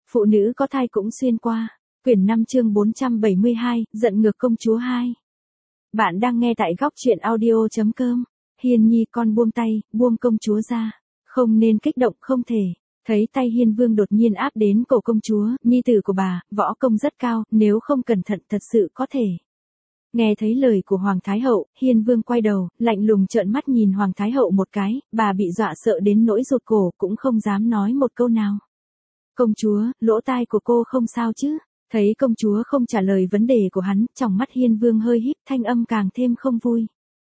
Phụ nữ có thai cũng xuyên qua. Quyển 5 chương 472, giận ngược công chúa 2. Bạn đang nghe tại góc truyện audio.com. Hiên Nhi, con buông tay, buông công chúa ra. Không nên kích động, không thể. Thấy tay Hiên Vương đột nhiên áp đến cổ công chúa, nhi tử của bà, võ công rất cao, nếu không cẩn thận thật sự có thể. Nghe thấy lời của Hoàng Thái Hậu, Hiên Vương quay đầu, lạnh lùng trợn mắt nhìn Hoàng Thái Hậu một cái, bà bị dọa sợ đến nỗi rụt cổ, cũng không dám nói một câu nào. Công chúa, lỗ tai của cô không sao chứ? Thấy công chúa không trả lời vấn đề của hắn, trong mắt Hiên Vương hơi híp, thanh âm càng thêm không vui.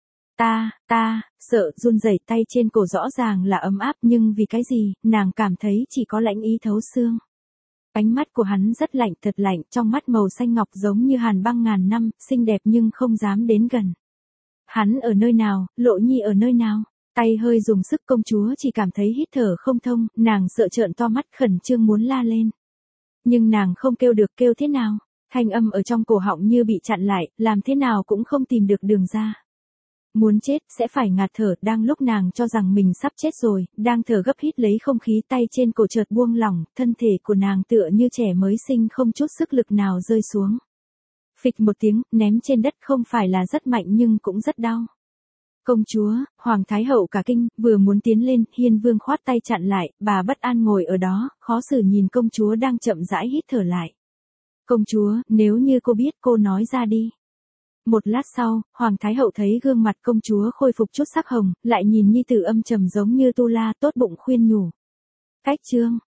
Sợ, run rẩy, tay trên cổ rõ ràng là ấm áp, nhưng vì cái gì, nàng cảm thấy chỉ có lãnh ý thấu xương. Ánh mắt của hắn rất lạnh, thật lạnh, trong mắt màu xanh ngọc giống như hàn băng ngàn năm, xinh đẹp nhưng không dám đến gần. Hắn ở nơi nào, Lộ Nhi ở nơi nào? Tay hơi dùng sức, công chúa chỉ cảm thấy hít thở không thông, nàng sợ trợn to mắt, khẩn trương muốn la lên. Nhưng nàng không kêu được, kêu thế nào? Thanh âm ở trong cổ họng như bị chặn lại, làm thế nào cũng không tìm được đường ra. Muốn chết, sẽ phải ngạt thở, đang lúc nàng cho rằng mình sắp chết rồi, đang thở gấp hít lấy không khí, tay trên cổ chợt buông lỏng, thân thể của nàng tựa như trẻ mới sinh không chút sức lực nào rơi xuống. Phịch một tiếng, ném trên đất, không phải là rất mạnh nhưng cũng rất đau. Công chúa, Hoàng Thái Hậu cả kinh, vừa muốn tiến lên, Hiên Vương khoát tay chặn lại, bà bất an ngồi ở đó, khó xử nhìn công chúa đang chậm rãi hít thở lại. Công chúa, nếu như cô biết, cô nói ra đi. Một lát sau, Hoàng Thái Hậu thấy gương mặt công chúa khôi phục chút sắc hồng, lại nhìn nhi tử âm trầm giống như tu la, tốt bụng khuyên nhủ. Cách chương,